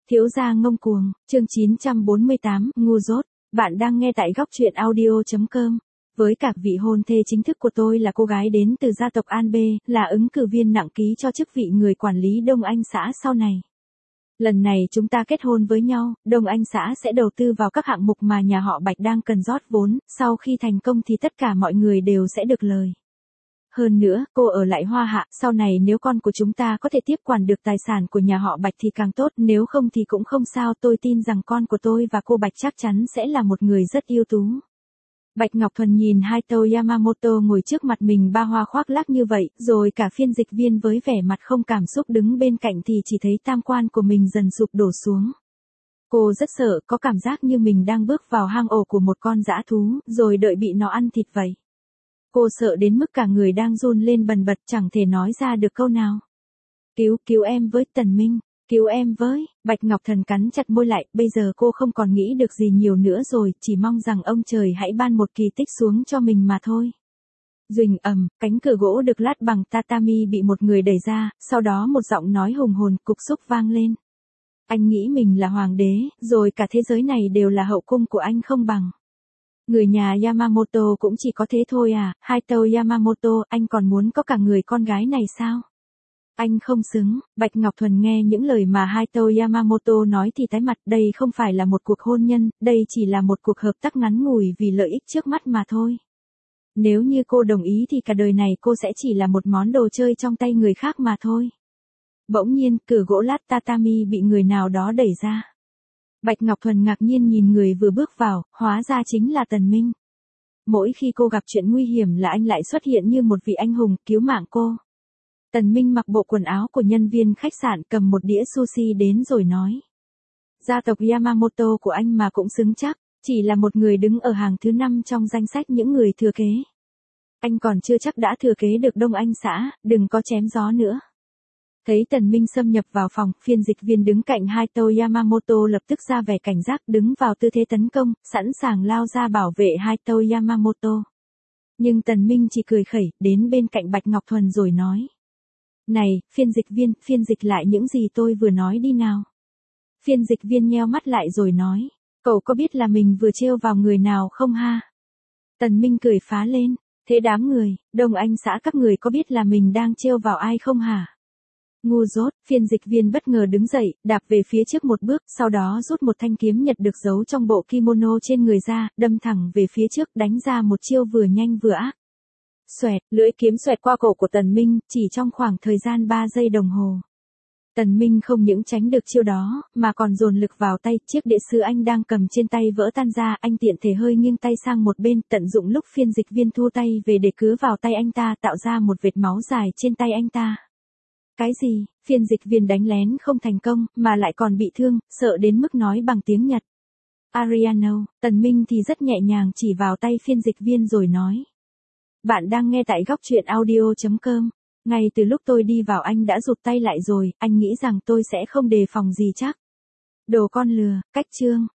Thiếu gia ngông cuồng, chương 948, ngu dốt. Bạn đang nghe tại góc truyện audio.com. Với cả vị hôn thê chính thức của tôi là cô gái đến từ gia tộc An Bê, là ứng cử viên nặng ký cho chức vị người quản lý Đông Anh xã sau này. Lần này chúng ta kết hôn với nhau, Đông Anh xã sẽ đầu tư vào các hạng mục mà nhà họ Bạch đang cần rót vốn, sau khi thành công thì tất cả mọi người đều sẽ được lời. Hơn nữa, cô ở lại Hoa Hạ, sau này nếu con của chúng ta có thể tiếp quản được tài sản của nhà họ Bạch thì càng tốt, nếu không thì cũng không sao, tôi tin rằng con của tôi và cô Bạch chắc chắn sẽ là một người rất ưu tú. Bạch Ngọc Thuần nhìn Haito Yamamoto ngồi trước mặt mình ba hoa khoác lác như vậy, rồi cả phiên dịch viên với vẻ mặt không cảm xúc đứng bên cạnh thì chỉ thấy tam quan của mình dần sụp đổ xuống. Cô rất sợ, có cảm giác như mình đang bước vào hang ổ của một con dã thú, rồi đợi bị nó ăn thịt vậy. Cô sợ đến mức cả người đang run lên bần bật chẳng thể nói ra được câu nào. Cứu em với, Tần Minh, cứu em với, Bạch Ngọc Thần cắn chặt môi lại, bây giờ cô không còn nghĩ được gì nhiều nữa rồi, chỉ mong rằng ông trời hãy ban một kỳ tích xuống cho mình mà thôi. Duỳnh ầm, cánh cửa gỗ được lát bằng tatami bị một người đẩy ra, sau đó một giọng nói hùng hồn cục xúc vang lên. Anh nghĩ mình là hoàng đế, rồi cả thế giới này đều là hậu cung của anh không bằng. Người nhà Yamamoto cũng chỉ có thế thôi à, Haito Yamamoto, anh còn muốn có cả người con gái này sao? Anh không xứng, Bạch Ngọc Thuần nghe những lời mà Haito Yamamoto nói thì tái mặt, đây không phải là một cuộc hôn nhân, đây chỉ là một cuộc hợp tác ngắn ngủi vì lợi ích trước mắt mà thôi. Nếu như cô đồng ý thì cả đời này cô sẽ chỉ là một món đồ chơi trong tay người khác mà thôi. Bỗng nhiên, cửa gỗ lát tatami bị người nào đó đẩy ra. Bạch Ngọc Thuần ngạc nhiên nhìn người vừa bước vào, hóa ra chính là Tần Minh. Mỗi khi cô gặp chuyện nguy hiểm là anh lại xuất hiện như một vị anh hùng, cứu mạng cô. Tần Minh mặc bộ quần áo của nhân viên khách sạn, cầm một đĩa sushi đến rồi nói. Gia tộc Yamamoto của anh mà cũng xứng chắc, chỉ là một người đứng ở hàng thứ 5 trong danh sách những người thừa kế. Anh còn chưa chắc đã thừa kế được Đông Anh xã, đừng có chém gió nữa. Thấy Tần Minh xâm nhập vào phòng, phiên dịch viên đứng cạnh Haito Yamamoto lập tức ra vẻ cảnh giác, đứng vào tư thế tấn công, sẵn sàng lao ra bảo vệ Haito Yamamoto. Nhưng Tần Minh chỉ cười khẩy, đến bên cạnh Bạch Ngọc Thuần rồi nói. Này, phiên dịch lại những gì tôi vừa nói đi nào. Phiên dịch viên nheo mắt lại rồi nói. Cậu có biết là mình vừa trêu vào người nào không ha? Tần Minh cười phá lên. Thế đám người, Đông Anh xã các người có biết là mình đang trêu vào ai không hả? Ngu dốt, phiên dịch viên bất ngờ đứng dậy, đạp về phía trước một bước, sau đó rút một thanh kiếm nhật được giấu trong bộ kimono trên người ra, đâm thẳng về phía trước, đánh ra một chiêu vừa nhanh vừa ác. Xoẹt, lưỡi kiếm xoẹt qua cổ của Tần Minh, chỉ trong khoảng thời gian 3 giây đồng hồ. Tần Minh không những tránh được chiêu đó, mà còn dồn lực vào tay, chiếc đĩa sứ anh đang cầm trên tay vỡ tan ra, anh tiện thể hơi nghiêng tay sang một bên, tận dụng lúc phiên dịch viên thu tay về để cứa vào tay anh ta, tạo ra một vệt máu dài trên tay anh ta. Cái gì, phiên dịch viên đánh lén không thành công, mà lại còn bị thương, sợ đến mức nói bằng tiếng Nhật. Ariano, Tần Minh thì rất nhẹ nhàng chỉ vào tay phiên dịch viên rồi nói. Bạn đang nghe tại góc truyện audio.com. Ngay từ lúc tôi đi vào anh đã rụt tay lại rồi, anh nghĩ rằng tôi sẽ không đề phòng gì chắc. Đồ con lừa, cách chương.